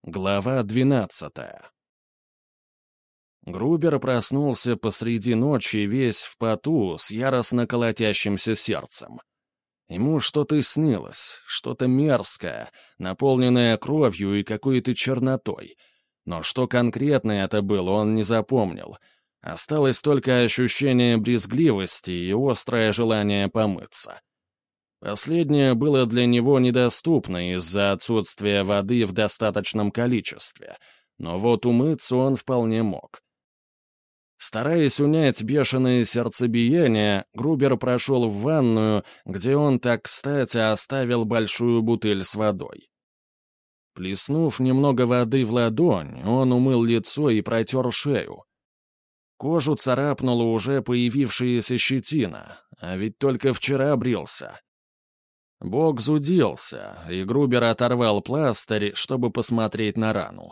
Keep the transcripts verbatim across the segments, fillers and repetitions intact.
Глава двенадцатая. Грубер проснулся посреди ночи весь в поту, с яростно колотящимся сердцем. Ему что-то снилось, что-то мерзкое, наполненное кровью и какой-то чернотой. Но что конкретно это было, он не запомнил. Осталось только ощущение брезгливости и острое желание помыться. Последнее было для него недоступно из-за отсутствия воды в достаточном количестве, но вот умыться он вполне мог. Стараясь унять бешеное сердцебиение, Грубер прошел в ванную, где он так кстати оставил большую бутыль с водой. Плеснув немного воды в ладонь, он умыл лицо и протер шею. Кожу царапнула уже появившаяся щетина, а ведь только вчера брился. Бог зудился, и Грубер оторвал пластырь, чтобы посмотреть на рану.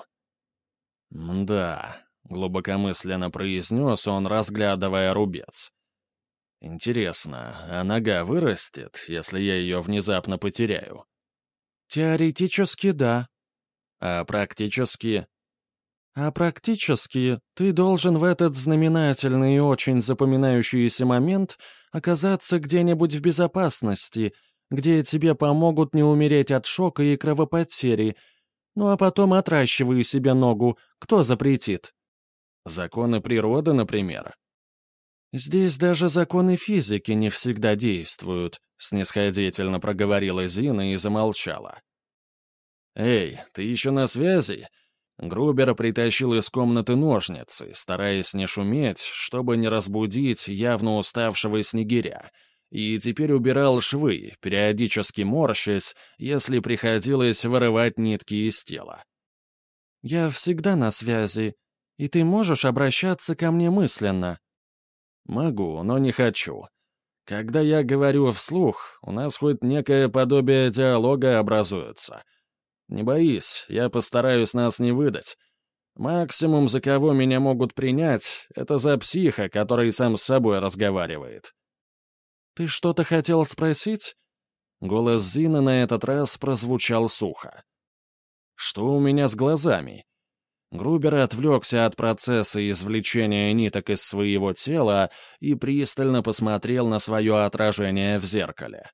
«Мда», — глубокомысленно произнес он, разглядывая рубец. «Интересно, а нога вырастет, если я ее внезапно потеряю?» «Теоретически, да. «А практически?» А практически ты должен в этот знаменательный и очень запоминающийся момент оказаться где-нибудь в безопасности, где тебе помогут не умереть от шока и кровопотери. Ну а потом отращивай себе ногу, кто запретит?» «Законы природы, например?» «Здесь даже законы физики не всегда действуют», — снисходительно проговорила Зина и замолчала. «Эй, ты еще на связи?» Грубер притащил из комнаты ножницы, стараясь не шуметь, чтобы не разбудить явно уставшего снегиря, и теперь убирал швы, периодически морщась, если приходилось вырывать нитки из тела. «Я всегда на связи, и ты можешь обращаться ко мне мысленно». «Могу, но не хочу. Когда я говорю вслух, у нас хоть некое подобие диалога образуется. Не боись, я постараюсь нас не выдать. Максимум, за кого меня могут принять, это за психа, который сам с собой разговаривает». «Ты что-то хотел спросить?» Голос Зины на этот раз прозвучал сухо. «Что у меня с глазами?» Грубер отвлекся от процесса извлечения ниток из своего тела и пристально посмотрел на свое отражение в зеркале.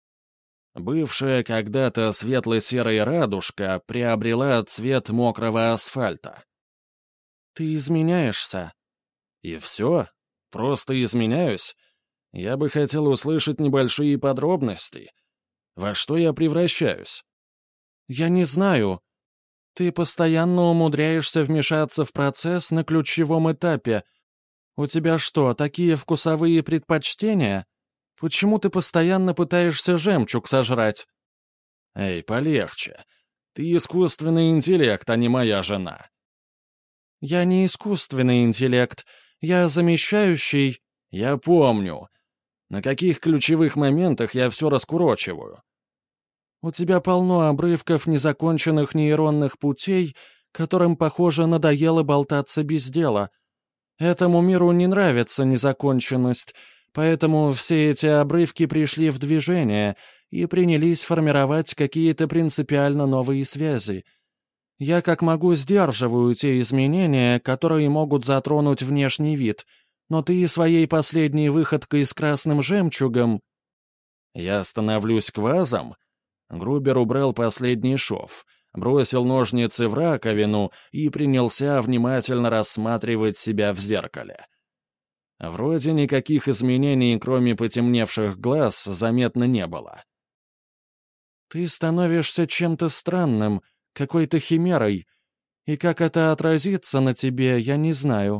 Бывшая когда-то светло-серая радужка приобрела цвет мокрого асфальта. «Ты изменяешься». «И все? Просто изменяюсь? Я бы хотел услышать небольшие подробности. Во что я превращаюсь?» «Я не знаю. Ты постоянно умудряешься вмешаться в процесс на ключевом этапе. У тебя что, такие вкусовые предпочтения? Почему ты постоянно пытаешься жемчуг сожрать?» «Эй, полегче. Ты искусственный интеллект, а не моя жена». «Я не искусственный интеллект. Я замещающий...» «Я помню. На каких ключевых моментах я все раскурочиваю?» «У тебя полно обрывков незаконченных нейронных путей, которым, похоже, надоело болтаться без дела. Этому миру не нравится незаконченность, поэтому все эти обрывки пришли в движение и принялись формировать какие-то принципиально новые связи. Я как могу сдерживаю те изменения, которые могут затронуть внешний вид, но ты своей последней выходкой с красным жемчугом...» «Я становлюсь квазом?» Грубер убрал последний шов, бросил ножницы в раковину и принялся внимательно рассматривать себя в зеркале. Вроде никаких изменений, кроме потемневших глаз, заметно не было. «Ты становишься чем-то странным, какой-то химерой, и как это отразится на тебе, я не знаю».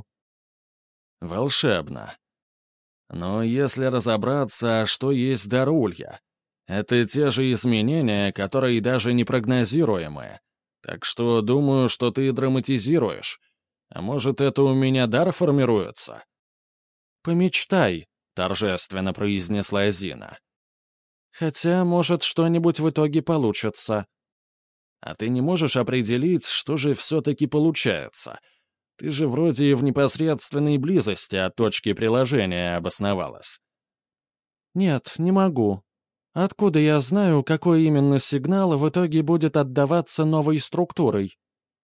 «Волшебно. Но если разобраться, что есть дарулья, это те же изменения, которые даже непрогнозируемые. Так что думаю, что ты драматизируешь. А может, это у меня дар формируется?» «Помечтай», — торжественно произнесла Зина. «Хотя, может, что-нибудь в итоге получится». «А ты не можешь определить, что же все-таки получается? Ты же вроде в непосредственной близости от точки приложения обосновалась». «Нет, не могу. Откуда я знаю, какой именно сигнал в итоге будет отдаваться новой структурой?»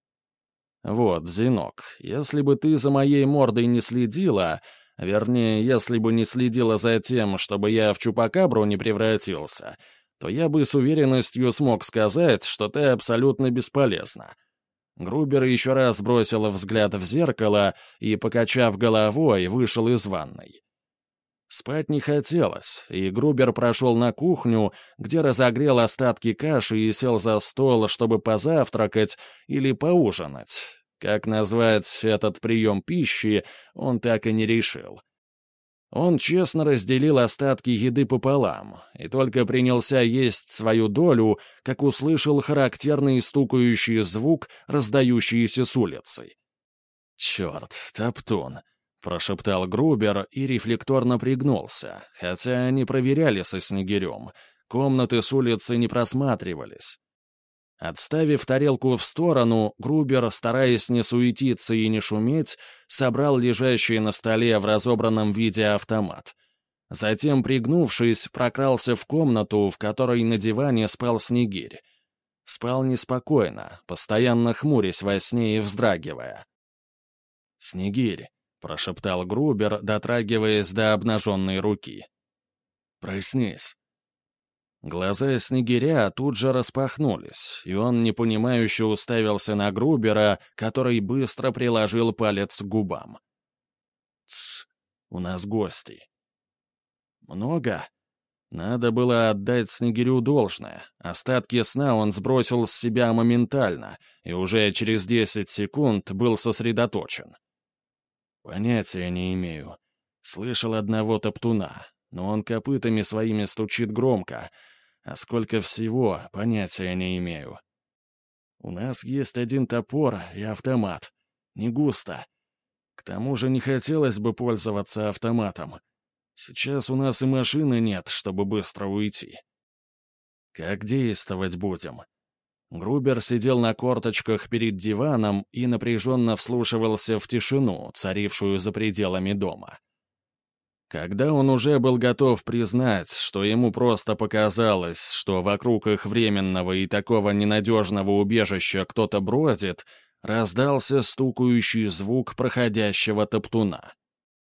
Вот, Зинок, если бы ты за моей мордой не следила, вернее, если бы не следила за тем, чтобы я в чупакабру не превратился, то я бы с уверенностью смог сказать, что ты абсолютно бесполезна». Грубер еще раз бросил взгляд в зеркало и, покачав головой, вышел из ванной. Спать не хотелось, и Грубер прошел на кухню, где разогрел остатки каши и сел за стол, чтобы позавтракать или поужинать. Как назвать этот прием пищи, он так и не решил. Он честно разделил остатки еды пополам и только принялся есть свою долю, как услышал характерный стукающий звук, раздающийся с улицы. «Черт, топтун!» — прошептал Грубер и рефлекторно пригнулся, хотя они проверяли со Снегирем. Комнаты с улицы не просматривались. Отставив тарелку в сторону, Грубер, стараясь не суетиться и не шуметь, собрал лежащий на столе в разобранном виде автомат. Затем, пригнувшись, прокрался в комнату, в которой на диване спал Снегирь. Спал неспокойно, постоянно хмурясь во сне и вздрагивая. «Снегирь», — прошептал Грубер, дотрагиваясь до обнаженной руки. «Проснись». Глаза Снегиря тут же распахнулись, и он непонимающе уставился на Грубера, который быстро приложил палец к губам. «Тсс, у нас гости». «Много?» Надо было отдать Снегирю должное. Остатки сна он сбросил с себя моментально, и уже через десять секунд был сосредоточен. «Понятия не имею. Слышал одного топтуна, но он копытами своими стучит громко, а сколько всего, понятия не имею. У нас есть один топор и автомат. Не густо. К тому же не хотелось бы пользоваться автоматом. Сейчас у нас и машины нет, чтобы быстро уйти. Как действовать будем?» Грубер сидел на корточках перед диваном и напряженно вслушивался в тишину, царившую за пределами дома. Когда он уже был готов признать, что ему просто показалось, что вокруг их временного и такого ненадежного убежища кто-то бродит, раздался стукающий звук проходящего топтуна.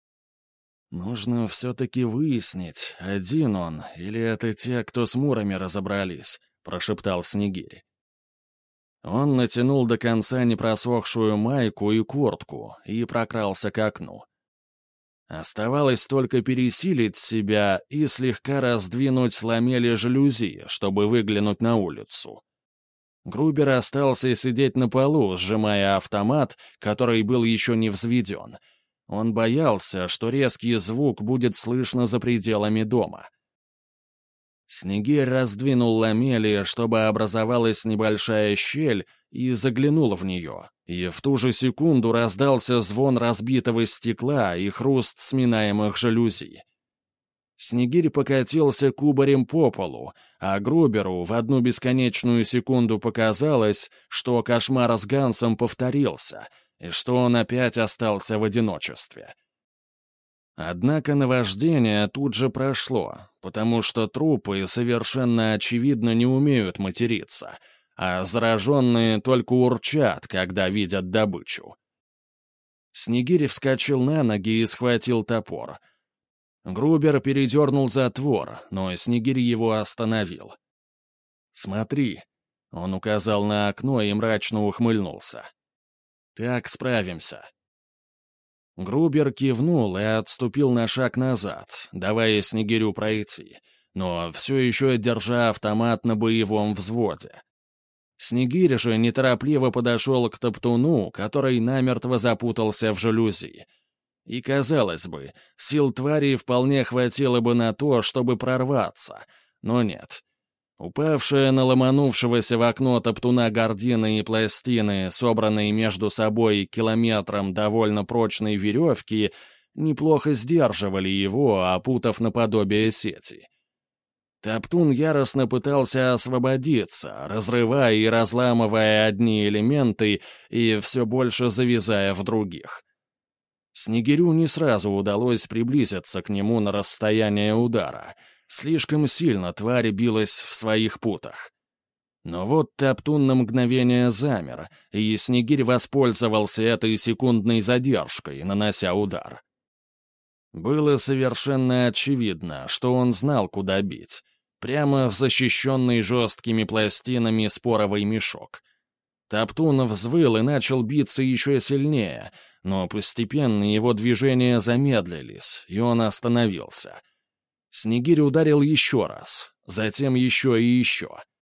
«Нужно все-таки выяснить, один он или это те, кто с мурами разобрались», — прошептал Снегирь. Он натянул до конца непросохшую майку и куртку и прокрался к окну. Оставалось только пересилить себя и слегка раздвинуть ламели жалюзи, чтобы выглянуть на улицу. Грубер остался сидеть на полу, сжимая автомат, который был еще не взведен. Он боялся, что резкий звук будет слышно за пределами дома. Снегирь раздвинул ламели, чтобы образовалась небольшая щель, и заглянул в нее, и в ту же секунду раздался звон разбитого стекла и хруст сминаемых жалюзи. Снегирь покатился кубарем по полу, а Груберу в одну бесконечную секунду показалось, что кошмар с Гансом повторился, и что он опять остался в одиночестве. Однако наваждение тут же прошло, потому что трупы совершенно очевидно не умеют материться, а зараженные только урчат, когда видят добычу. Снегирь вскочил на ноги и схватил топор. Грубер передернул затвор, но Снегирь его остановил. «Смотри», — он указал на окно и мрачно ухмыльнулся. «Так справимся». Грубер кивнул и отступил на шаг назад, давая Снегирю пройти, но все еще держа автомат на боевом взводе. Снегирь же неторопливо подошел к топтуну, который намертво запутался в жалюзи. И, казалось бы, сил твари вполне хватило бы на то, чтобы прорваться, но нет. Упавшая на ломанувшегося в окно топтуна гардины и пластины, собранные между собой километром довольно прочной веревки, неплохо сдерживали его, опутав наподобие сети. Топтун яростно пытался освободиться, разрывая и разламывая одни элементы и все больше завязая в других. Снегирю не сразу удалось приблизиться к нему на расстояние удара. Слишком сильно тварь билась в своих путах. Но вот Топтун на мгновение замер, и Снегирь воспользовался этой секундной задержкой, нанося удар. Было совершенно очевидно, что он знал, куда бить. Прямо в защищенный жесткими пластинами споровый мешок. Топтун взвыл и начал биться еще сильнее, но постепенно его движения замедлились, и он остановился. Снегирь ударил еще раз, затем еще и еще.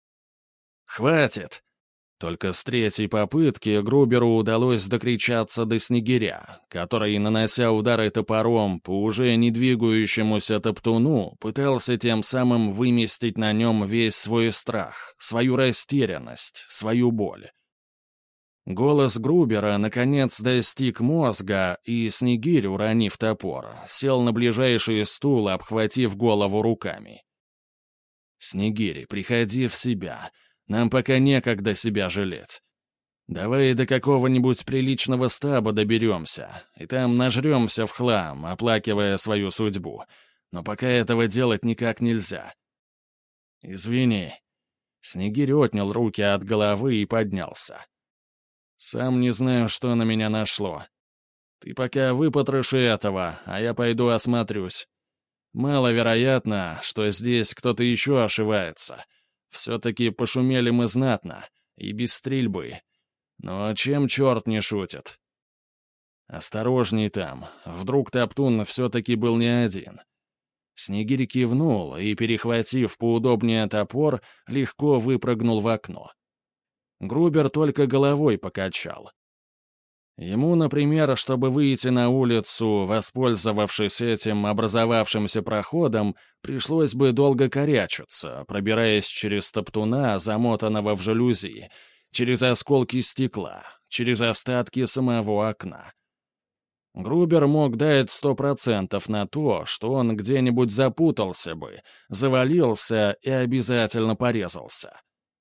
«Хватит!» Только с третьей попытки Груберу удалось докричаться до Снегиря, который, нанося удары топором по уже не двигающемуся Топтуну, пытался тем самым выместить на нем весь свой страх, свою растерянность, свою боль. Голос Грубера наконец достиг мозга, и Снегирь, уронив топор, сел на ближайший стул, обхватив голову руками. «Снегирь, приходи в себя. Нам пока некогда себя жалеть. Давай до какого-нибудь приличного стаба доберемся, и там нажремся в хлам, оплакивая свою судьбу. Но пока этого делать никак нельзя. Извини». Снегирь отнял руки от головы и поднялся. «Сам не знаю, что на меня нашло. Ты пока выпотроши этого, а я пойду осмотрюсь. Маловероятно, что здесь кто-то еще ошивается. Все-таки пошумели мы знатно, и без стрельбы. Но чем черт не шутит? Осторожней там, вдруг Топтун все-таки был не один». Снегирь кивнул и, перехватив поудобнее топор, легко выпрыгнул в окно. Грубер только головой покачал. Ему, например, чтобы выйти на улицу, воспользовавшись этим образовавшимся проходом, пришлось бы долго корячиться, пробираясь через Топтуна, замотанного в жалюзи, через осколки стекла, через остатки самого окна. Грубер мог дать сто процентов на то, что он где-нибудь запутался бы, завалился и обязательно порезался.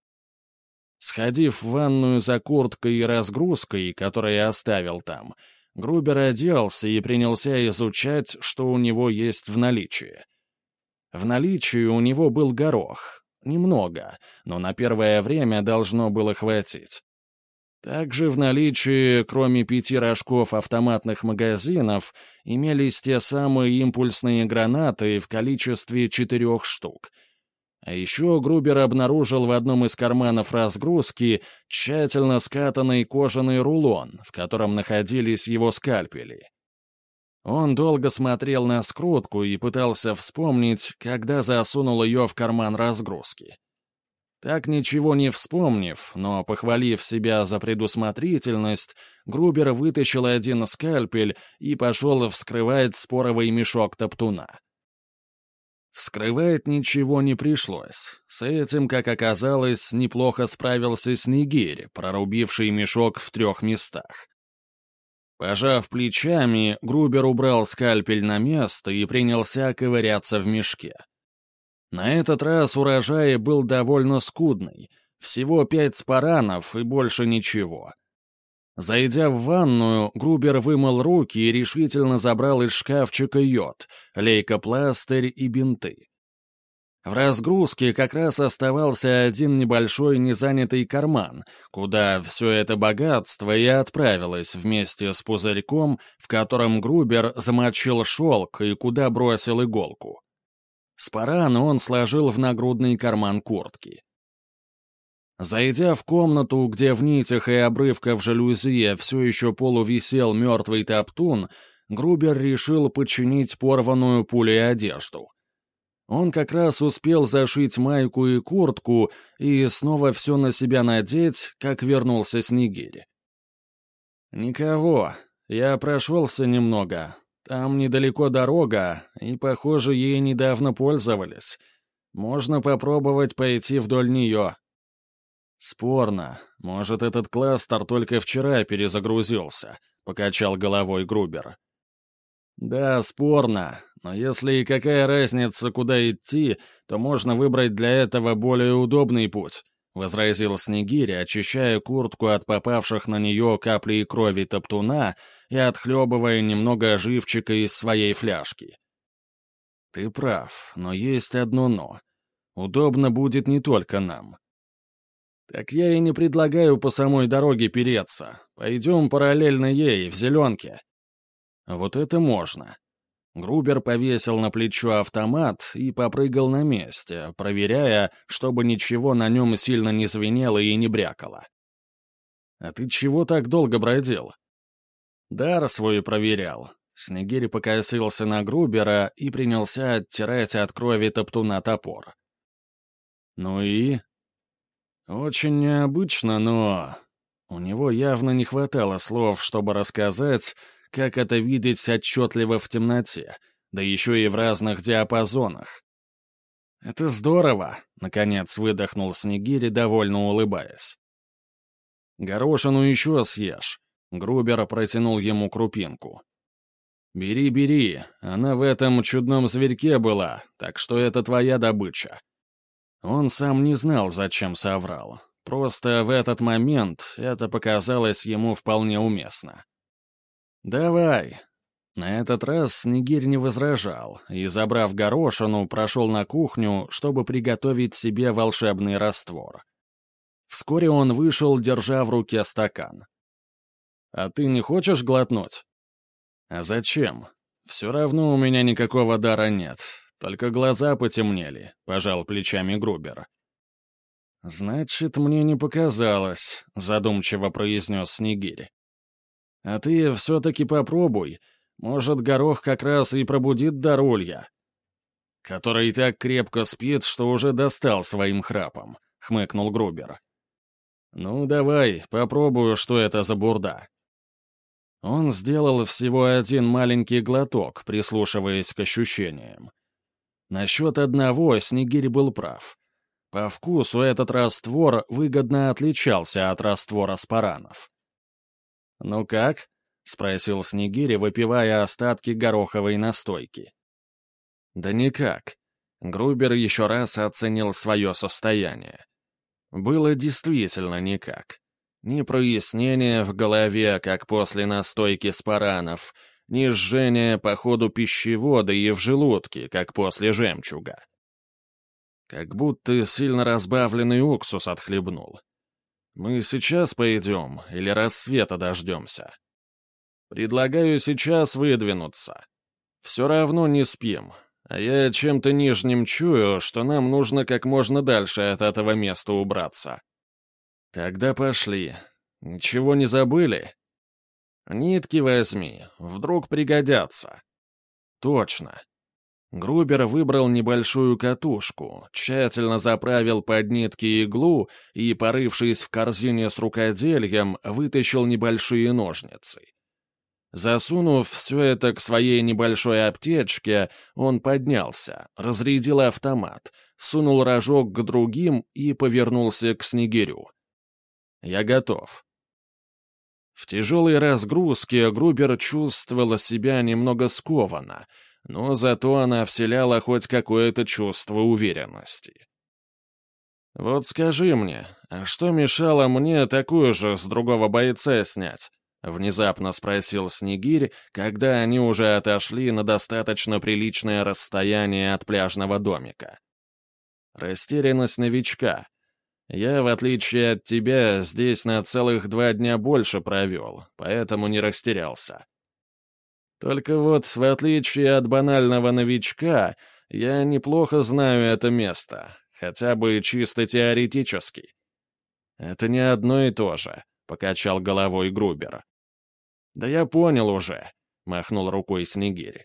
Сходив в ванную за курткой и разгрузкой, которую я оставил там, Грубер оделся и принялся изучать, что у него есть в наличии. В наличии у него был горох. Немного, но на первое время должно было хватить. Также в наличии, кроме пяти рожков автоматных магазинов, имелись те самые импульсные гранаты в количестве четырех штук. А еще Грубер обнаружил в одном из карманов разгрузки тщательно скатанный кожаный рулон, в котором находились его скальпели. Он долго смотрел на скрутку и пытался вспомнить, когда засунул ее в карман разгрузки. Так ничего не вспомнив, но похвалив себя за предусмотрительность, Грубер вытащил один скальпель и пошел вскрывать споровый мешок Топтуна. Вскрывать ничего не пришлось. С этим, как оказалось, неплохо справился Снегирь, прорубивший мешок в трех местах. Пожав плечами, Грубер убрал скальпель на место и принялся ковыряться в мешке. На этот раз урожай был довольно скудный, всего пять спаранов и больше ничего. Зайдя в ванную, Грубер вымыл руки и решительно забрал из шкафчика йод, лейкопластырь и бинты. В разгрузке как раз оставался один небольшой незанятый карман, куда все это богатство и отправилось вместе с пузырьком, в котором Грубер замочил шелк и куда бросил иголку. Спаран он сложил в нагрудный карман куртки. Зайдя в комнату, где в нитях и обрывках жалюзи все еще полувисел мертвый Топтун, Грубер решил починить порванную пулей одежду. Он как раз успел зашить майку и куртку и снова все на себя надеть, как вернулся Снегирь. «Никого, я прошелся немного. Там недалеко дорога, и, похоже, ей недавно пользовались. Можно попробовать пойти вдоль нее». «Спорно. Может, этот кластер только вчера перезагрузился», — покачал головой Грубер. «Да, спорно. Но если и какая разница, куда идти, то можно выбрать для этого более удобный путь», — возразил Снегирь, очищая куртку от попавших на нее капли крови Топтуна и отхлебывая немного живчика из своей фляжки. «Ты прав, но есть одно «но». Удобно будет не только нам». Так я и не предлагаю по самой дороге переться. Пойдем параллельно ей, в зеленке. Вот это можно. Грубер повесил на плечо автомат и попрыгал на месте, проверяя, чтобы ничего на нем сильно не звенело и не брякало. «А ты чего так долго бродил?» «Дар свой проверял». Снегирь покосился на Грубера и принялся оттирать от крови топтуна топор. «Ну и?» «Очень необычно, но...» У него явно не хватало слов, чтобы рассказать, как это видеть отчетливо в темноте, да еще и в разных диапазонах. «Это здорово!» — наконец выдохнул Снегирь, довольно улыбаясь. «Горошину еще съешь». Грубер протянул ему крупинку. «Бери, бери, она в этом чудном зверьке была, так что это твоя добыча». Он сам не знал, зачем соврал. Просто в этот момент это показалось ему вполне уместно. «Давай». На этот раз Снегирь не возражал и, забрав горошину, прошел на кухню, чтобы приготовить себе волшебный раствор. Вскоре он вышел, держа в руке стакан. «А ты не хочешь глотнуть?» «А зачем? Все равно у меня никакого дара нет, только глаза потемнели», — пожал плечами Грубер. «Значит, мне не показалось», — задумчиво произнес Снегирь. «А ты все-таки попробуй. Может, горох как раз и пробудит дар улья, который так крепко спит, что уже достал своим храпом», — хмыкнул Грубер. «Ну, давай, попробую, что это за бурда». Он сделал всего один маленький глоток, прислушиваясь к ощущениям. Насчет одного Снегирь был прав. По вкусу этот раствор выгодно отличался от раствора спаранов. «Ну как?» — спросил Снегирь, выпивая остатки гороховой настойки. «Да никак». Грубер еще раз оценил свое состояние. Было действительно никак. Ни прояснения в голове, как после настойки спаранов, ни жжения по ходу пищевода и в желудке, как после жемчуга. Как будто сильно разбавленный уксус отхлебнул. «Мы сейчас пойдем или рассвета дождемся?» «Предлагаю сейчас выдвинуться. Все равно не спим, а я чем-то нижним чую, что нам нужно как можно дальше от этого места убраться». «Тогда пошли. Ничего не забыли?» «Нитки возьми, вдруг пригодятся». «Точно». Грубер выбрал небольшую катушку, тщательно заправил под нитки иглу и, порывшись в корзине с рукодельем, вытащил небольшие ножницы. Засунув все это к своей небольшой аптечке, он поднялся, разрядил автомат, сунул рожок к другим и повернулся к Снегирю. «Я готов». В тяжелой разгрузке Грубер чувствовала себя немного скованно, но зато она вселяла хоть какое-то чувство уверенности. «Вот скажи мне, а что мешало мне такую же с другого бойца снять?» — внезапно спросил Снегирь, когда они уже отошли на достаточно приличное расстояние от пляжного домика. «Растерянность новичка. Я, в отличие от тебя, здесь на целых два дня больше провел, поэтому не растерялся. Только вот, в отличие от банального новичка, я неплохо знаю это место, хотя бы чисто теоретически». «Это не одно и то же», — покачал головой Грубер. «Да я понял уже», — махнул рукой Снегирь.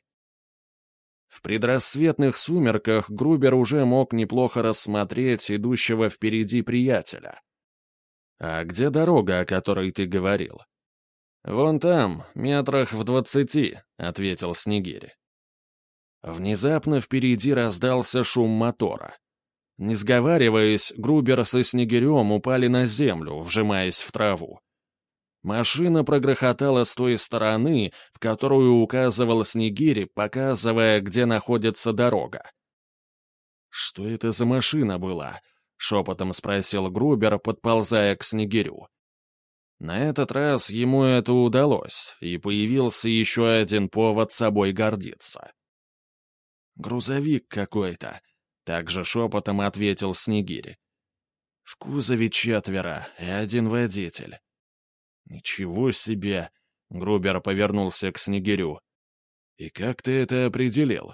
В предрассветных сумерках Грубер уже мог неплохо рассмотреть идущего впереди приятеля. «А где дорога, о которой ты говорил?» «Вон там, метрах в двадцати», — ответил Снегирь. Внезапно впереди раздался шум мотора. Не сговариваясь, Грубер со Снегирем упали на землю, вжимаясь в траву. Машина прогрохотала с той стороны, в которую указывал Снегирь, показывая, где находится дорога. «Что это за машина была?» — шепотом спросил Грубер, подползая к Снегирю. На этот раз ему это удалось, и появился еще один повод собой гордиться. «Грузовик какой-то», — также шепотом ответил Снегирь. В кузове четверо и один водитель. Ничего себе! Грубер повернулся к Снегирю. И как ты это определил?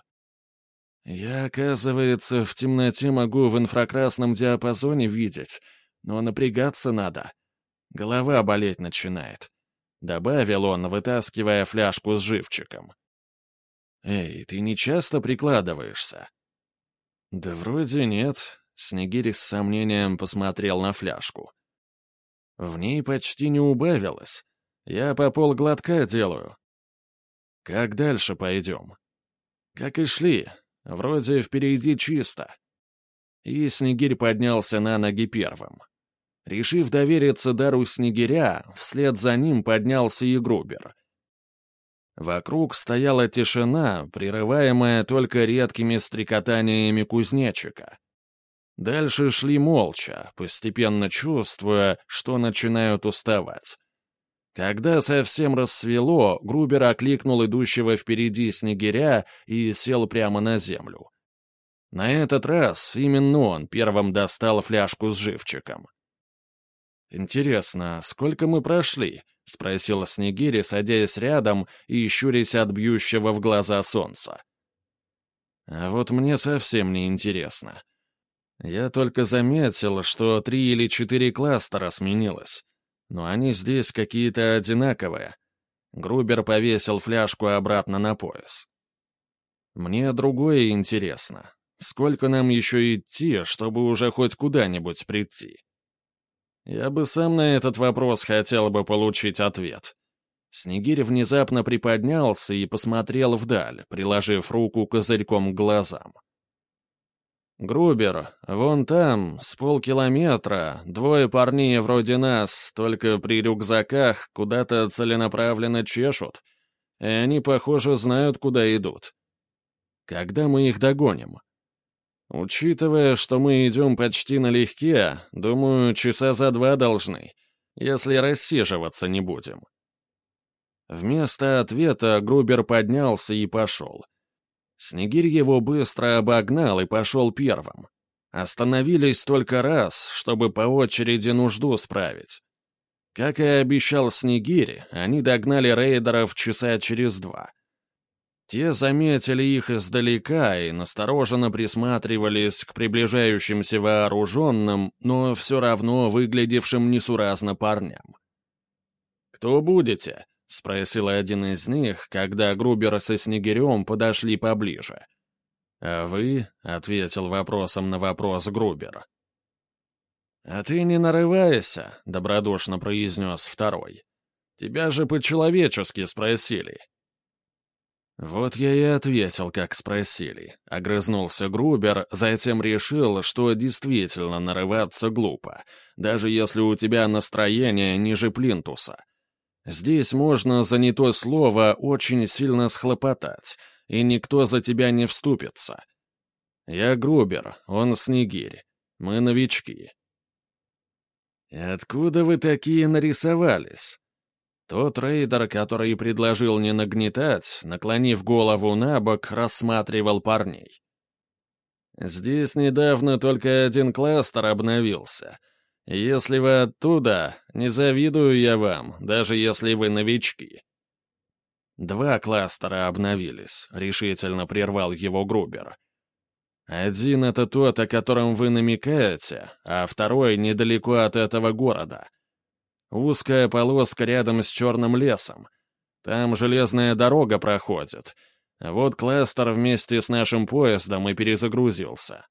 Я, оказывается, в темноте могу в инфракрасном диапазоне видеть, но напрягаться надо. Голова болеть начинает. Добавил он, вытаскивая фляжку с живчиком. «Эй, ты не часто прикладываешься?» «Да вроде нет», — Снегирь с сомнением посмотрел на фляжку. «В ней почти не убавилось. Я по полглотка делаю. Как дальше пойдем?» «Как и шли. Вроде впереди чисто». И Снегирь поднялся на ноги первым. Решив довериться дару Снегиря, вслед за ним поднялся и Грубер. Вокруг стояла тишина, прерываемая только редкими стрекотаниями кузнечика. Дальше шли молча, постепенно чувствуя, что начинают уставать. Когда совсем рассвело, Грубер окликнул идущего впереди Снегиря и сел прямо на землю. На этот раз именно он первым достал фляжку с живчиком. «Интересно, сколько мы прошли?» — спросил Снегирь, садясь рядом и щурясь от бьющего в глаза солнца. «А вот мне совсем не интересно. Я только заметил, что три или четыре кластера сменилось, но они здесь какие-то одинаковые». Грубер повесил фляжку обратно на пояс. «Мне другое интересно. Сколько нам еще идти, чтобы уже хоть куда-нибудь прийти?» Я бы сам на этот вопрос хотел бы получить ответ. Снегирь внезапно приподнялся и посмотрел вдаль, приложив руку козырьком к глазам. «Грубер, вон там, с полкилометра, двое парней вроде нас, только при рюкзаках, куда-то целенаправленно чешут, и они, похоже, знают, куда идут. Когда мы их догоним?» «Учитывая, что мы идем почти налегке, думаю, часа за два должны, если рассиживаться не будем». Вместо ответа Грубер поднялся и пошел. Снегирь его быстро обогнал и пошел первым. Остановились только раз, чтобы по очереди нужду справить. Как и обещал Снегирь, они догнали рейдеров часа через два. Те заметили их издалека и настороженно присматривались к приближающимся вооруженным, но все равно выглядевшим несуразно парням. «Кто будете?» — спросил один из них, когда Грубер со Снегирем подошли поближе. «А вы?» — ответил вопросом на вопрос Грубер. «А ты не нарывайся», — добродушно произнес второй. «Тебя же по-человечески спросили». «Вот я и ответил, как спросили», — огрызнулся Грубер, затем решил, что действительно нарываться глупо, даже если у тебя настроение ниже плинтуса. Здесь можно за не то слово очень сильно схлопотать, и никто за тебя не вступится. Я Грубер, он Снегирь. Мы новички. И откуда вы такие нарисовались? Тот рейдер, который предложил не нагнетать, наклонив голову на бок, рассматривал парней. Здесь недавно только один кластер обновился. Если вы оттуда, не завидую я вам, даже если вы новички. Два кластера обновились, решительно прервал его Грубер. Один — это тот, о котором вы намекаете, а второй — недалеко от этого города. Узкая полоска рядом с черным лесом. Там железная дорога проходит. Вот кластер вместе с нашим поездом и перезагрузился.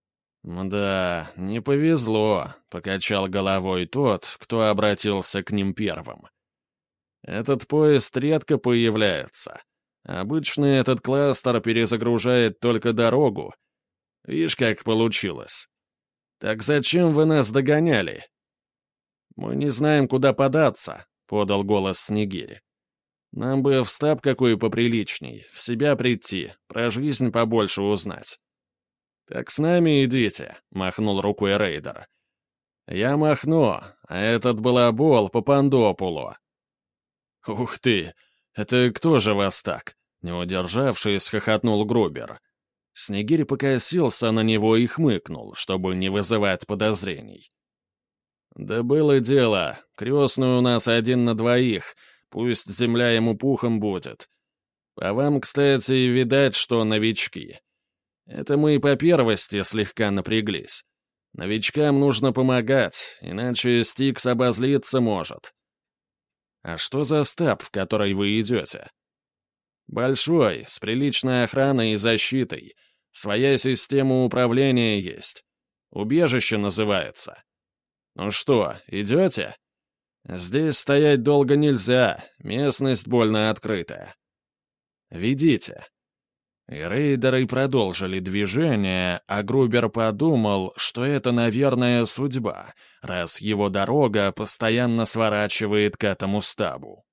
«Да, не повезло», — покачал головой тот, кто обратился к ним первым. «Этот поезд редко появляется. Обычно этот кластер перезагружает только дорогу. Видишь, как получилось. Так зачем вы нас догоняли?» «Мы не знаем, куда податься», — подал голос Снегирь. «Нам бы в стаб какой поприличней, в себя прийти, про жизнь побольше узнать». «Так с нами идите», — махнул рукой рейдер. «Я махну, а этот балабол по Пандопулу». «Ух ты! Это кто же вас так?» — не удержавшись, хохотнул Грубер. Снегирь покосился на него и хмыкнул, чтобы не вызывать подозрений. «Да было дело. Крестный у нас один на двоих. Пусть земля ему пухом будет. По вам, кстати, видать, что новички. Это мы и по первости слегка напряглись. Новичкам нужно помогать, иначе Стикс обозлиться может». «А что за стаб, в который вы идете?» «Большой, с приличной охраной и защитой. Своя система управления есть. Убежище называется. Ну что, идете? Здесь стоять долго нельзя, местность больно открытая. Ведите». И рейдеры продолжили движение, а Грубер подумал, что это, наверное, судьба, раз его дорога постоянно сворачивает к этому стабу.